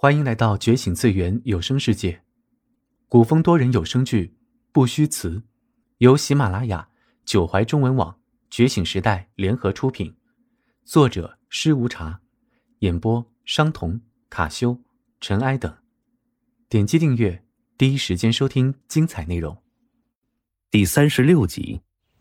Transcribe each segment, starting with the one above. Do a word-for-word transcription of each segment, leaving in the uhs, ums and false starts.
欢迎来到觉醒次元有声世界，古风多人有声剧《不虚词》，由喜马拉雅、九怀中文网、觉醒时代联合出品，作者施无茶，演播商童、卡修、尘埃等。点击订阅，第一时间收听精彩内容。 第三十六集，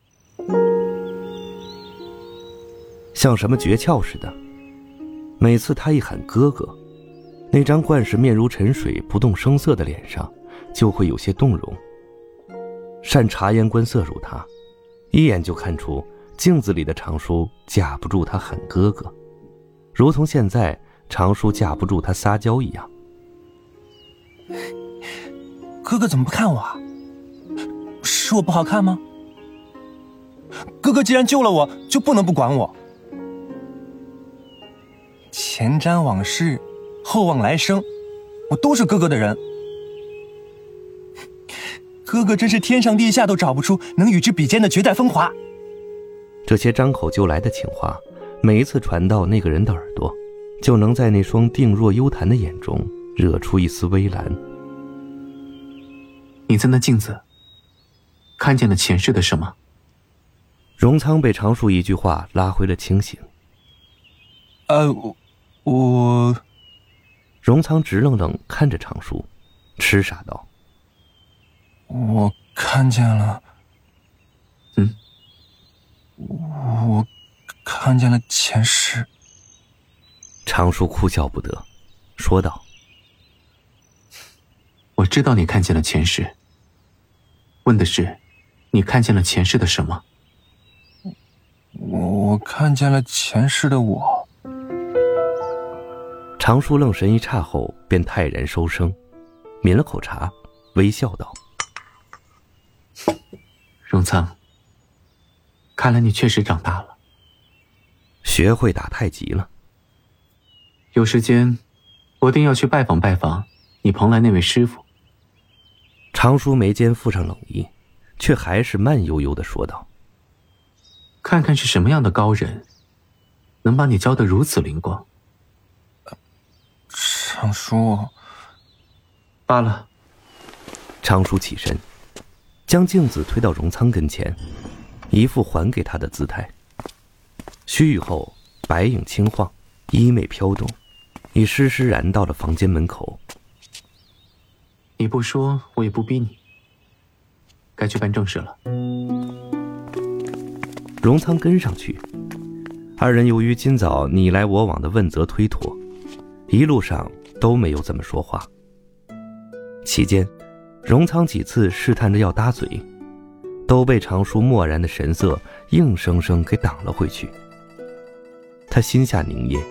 像什么诀窍似的，每次他一喊哥哥，那张惯是面如沉水不动声色的脸上就会有些动容。善察言观色如他，一眼就看出镜子里的常叔架不住他喊哥哥，如同现在常叔架不住他撒娇一样。 哥哥怎么不看我啊？是我不好看吗？哥哥既然救了我，就不能不管我。前瞻往事，后望来生，我都是哥哥的人。哥哥真是天上地下都找不出能与之比肩的绝代风华。 这些张口就来的情话，每一次传到那个人的耳朵，就能在那双定若幽潭的眼中惹出一丝微澜。 你在那镜子看见了前世的什么？ 荣仓被常叔一句话拉回了清醒。 呃，我我荣仓直愣愣看着常叔，痴傻道： 我看见了。 嗯， 我看见了前世。 常叔哭笑不得，说道： 我知道你看见了前世，问的是你看见了前世的什么？ 我看见了前世的我。 常叔愣神一刹后便泰然收声，抿了口茶，微笑道： 荣仓，看来你确实长大了， 学会打太极了。 有时间我定要去拜访拜访你蓬莱那位师傅。 常叔眉间附上冷意，却还是慢悠悠地说道： 看看是什么样的高人能把你教得如此灵光。 常叔， 罢了。 常叔起身，将镜子推到荣仓跟前，一副还给他的姿态。须臾后，白影轻晃，衣袂飘动，已施施然到了房间门口。 你不说，我也不逼你，该去办正事了。 荣仓跟上去，二人由于今早你来我往的问责推脱，一路上都没有怎么说话。期间，荣仓几次试探着要搭嘴，都被常叔漠然的神色硬生生给挡了回去。他心下凝噎，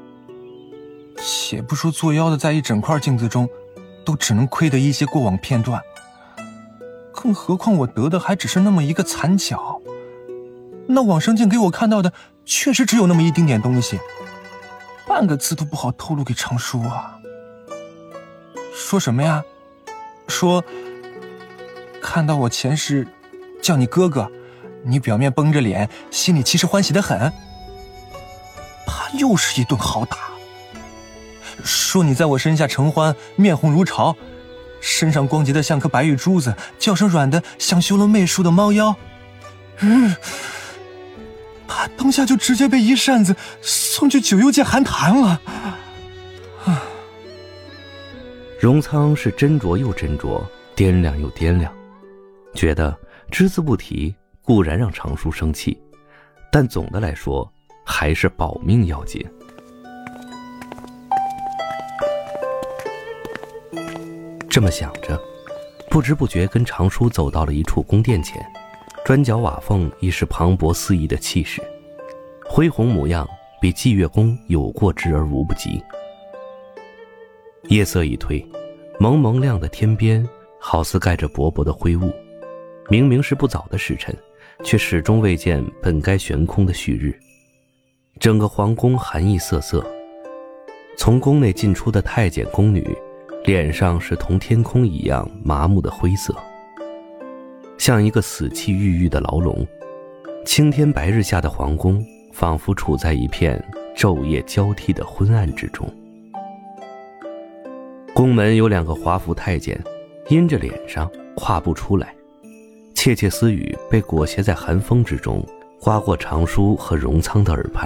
且不说作妖的在一整块镜子中都只能窥得一些过往片段，更何况我得的还只是那么一个残角，那往生镜给我看到的确实只有那么一丁点东西，半个字都不好透露给常叔啊。说什么呀？说看到我前世叫你哥哥，你表面绷着脸，心里其实欢喜得很，怕又是一顿好打。说你在我身下承欢，面红如潮，身上光洁的像颗白玉珠子，叫声软的像修了媚术的猫妖。嗯，怕当下就直接被一扇子送去九幽界寒潭了。啊！ 荣仓是斟酌又斟酌，掂量又掂量，觉得只字不提固然让常叔生气，但总的来说还是保命要紧。这么想着，不知不觉跟常叔走到了一处宫殿前，砖角瓦缝已是磅礴四溢的气势，恢宏模样比祭月宫有过之而无不及。夜色已退，蒙蒙亮的天边好似盖着薄薄的灰雾，明明是不早的时辰，却始终未见本该悬空的旭日。整个皇宫寒意瑟瑟，从宫内进出的太监宫女脸上是同天空一样麻木的灰色，像一个死气郁郁的牢笼。青天白日下的皇宫仿佛处在一片昼夜交替的昏暗之中。 宫门有两个华服太监，阴着脸上跨不出来，窃窃私语被裹挟在寒风之中，刮过常书和荣仓的耳畔。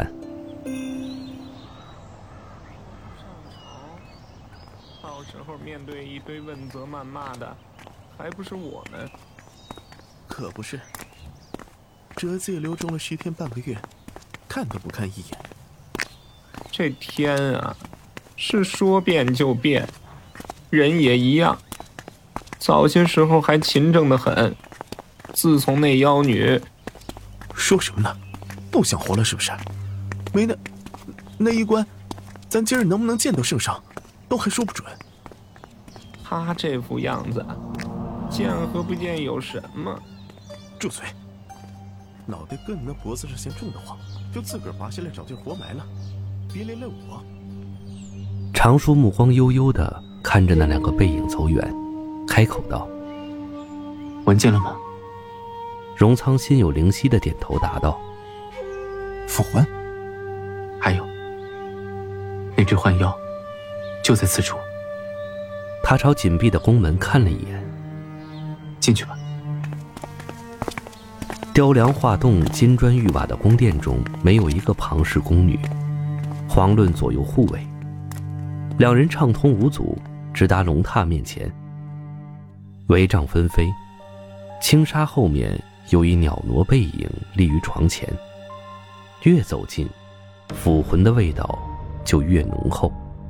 到时候面对一堆问责谩骂的，还不是我们？ 可不是，折子也留中了十天半个月，看都不看一眼。 这天啊，是说变就变，人也一样。早些时候还勤政得很，自从那妖女…… 说什么呢？不想活了是不是？没那那一关，咱今儿能不能见到圣上，都还说不准。 他这副样子，见和不见有什么？ 住嘴！脑袋跟那脖子上嫌重的话，就自个儿拔下来找地活埋了，别连累我。 常叔目光悠悠地看着那两个背影走远，开口道：“ 闻见了吗？” 荣仓心有灵犀地点头答道：“ 复魂。 还有，那只幻妖，就在此处。” 他朝紧闭的宫门看了一眼， 进去吧。 雕梁画栋、金砖玉瓦的宫殿中，没有一个旁氏宫女，遑论左右护卫。两人畅通无阻，直达龙榻面前。帷帐纷飞，轻纱后面有一袅娜背影立于床前。越走近，腐魂的味道就越浓厚。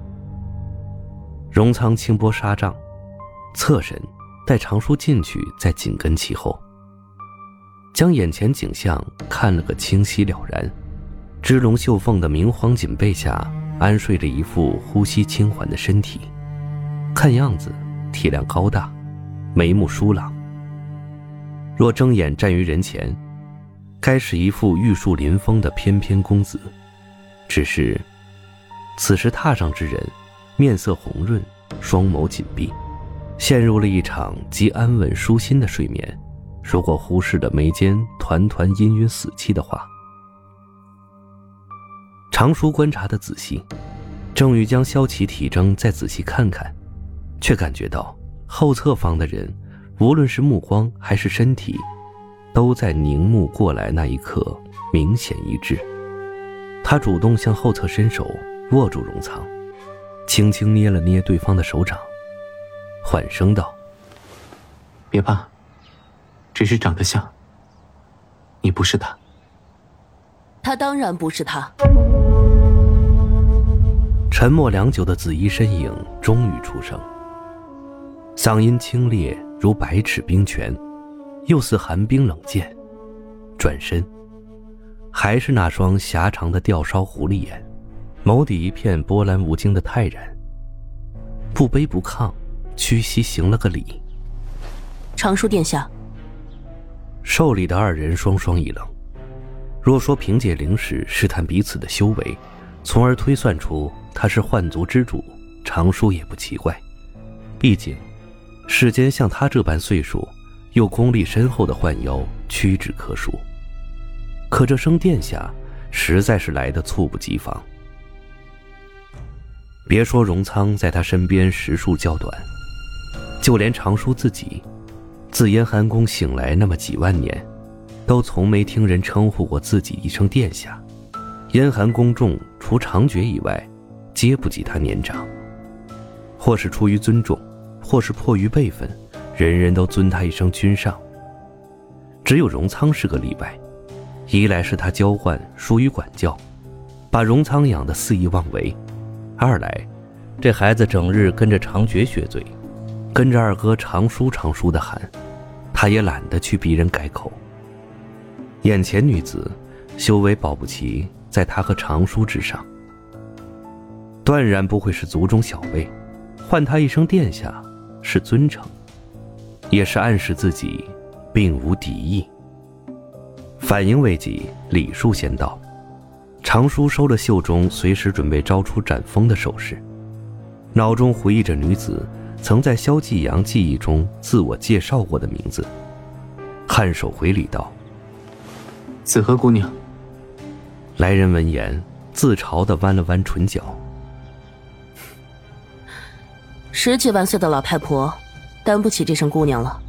荣仓轻拨纱帐，侧身待常叔进去，再紧跟其后，将眼前景象看了个清晰了然。织龙绣凤的明黄锦被下，安睡着一副呼吸轻缓的身体，看样子体量高大，眉目疏朗。若睁眼站于人前，该是一副玉树临风的翩翩公子，只是此时榻上之人面色红润，双眸紧闭，陷入了一场极安稳舒心的睡眠。如果忽视了眉间团团氤氲死气的话，常叔观察得仔细，正欲将萧齐体征再仔细看看，却感觉到后侧方的人，无论是目光还是身体，都在凝目过来那一刻明显一致。他主动向后侧伸手握住荣仓，轻轻捏了捏对方的手掌，缓声道：“ 别怕，只是长得像，你不是他。” 他当然不是他。 沉默良久的紫衣身影终于出声，嗓音清冽如百尺冰泉，又似寒冰冷箭。转身，还是那双狭长的吊梢狐狸眼，眸底一片波澜无惊的泰然，不卑不亢，屈膝行了个礼。 常叔殿下。 受礼的二人双双一愣。若说凭借灵识试探彼此的修为，从而推算出他是幻族之主，常叔也不奇怪。毕竟世间像他这般岁数又功力深厚的幻妖屈指可数，可这声殿下实在是来得猝不及防。别说荣仓在他身边时数较短，就连常叔自己自燕寒宫醒来那么几万年，都从没听人称呼过自己一声殿下。燕寒宫众除长觉以外，皆不及他年长，或是出于尊重，或是迫于辈分，人人都尊他一声君上。只有荣仓是个例外，一来是他娇惯疏于管教，把荣仓养得肆意妄为；二来这孩子整日跟着长觉学嘴，跟着二哥常叔常叔的喊，他也懒得去逼人改口。眼前女子修为保不齐在他和常叔之上，断然不会是族中小辈，唤他一声殿下是尊称，也是暗示自己并无敌意。反应未及，礼数先到，常叔收了袖中随时准备招出斩锋的手势，脑中回忆着女子曾在萧继阳记忆中自我介绍过的名字，颔首回礼道：“ 子和姑娘。” 来人闻言自嘲地弯了弯唇角：“ 十几万岁的老太婆，担不起这声姑娘了。